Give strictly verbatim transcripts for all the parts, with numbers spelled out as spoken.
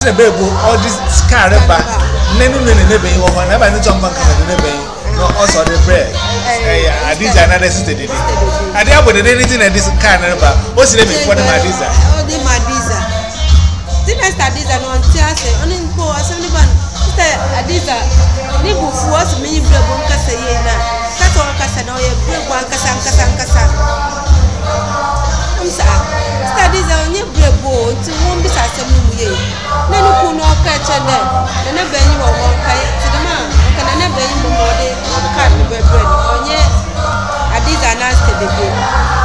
The baby, all this car, Nenu Nebe, or whenever any jump on Nebe, no, also the bread. I did another sister. I did with anything at this car. What's the name for the Madiza? Oh, the Madiza. The next Adiza, no one tells you, only go as anyone. Adiza, Nibu was me, Bunka Sayena, Cato Casano, one Casan Casan Casan. Studies on your bread board to one beside some year. Then you could not catch a net, and never you were one kite to the man. Can I never you more than cut the bread on yet? Adiza announced the game.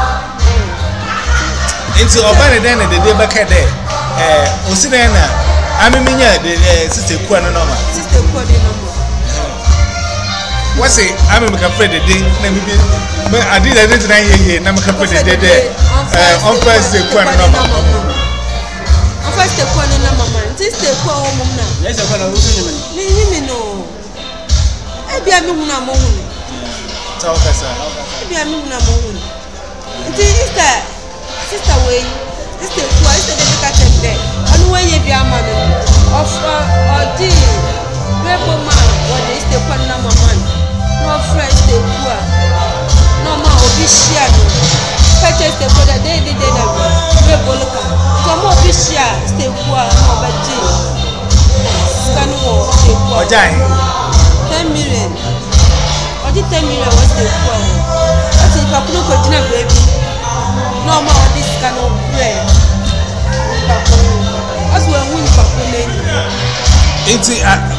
Into Obana then the day back at there. Osidena, I'm a minya, the sister Quanoma. Sister Quanoma. What's it? I'm a afraid the day. I did a little nine years, I'm a company day. On first, the Quanoma. On first, the Quanoma, sister Quanoma. Yes, I'm going to leave no. I be a moon. Talk us out. I be a moon. It is that sister way. This is why I said that day. And when you be a man of or the rebel man, what is the Panama man? No fresh, the poor, no more official. Catches the for the day, the day that rebel. So more official, stay poor, no but Scan war, stay poor. Ten million. Or the ten million was the poor. That's if I couldn't continue, baby. No more this kind of bread. As well, we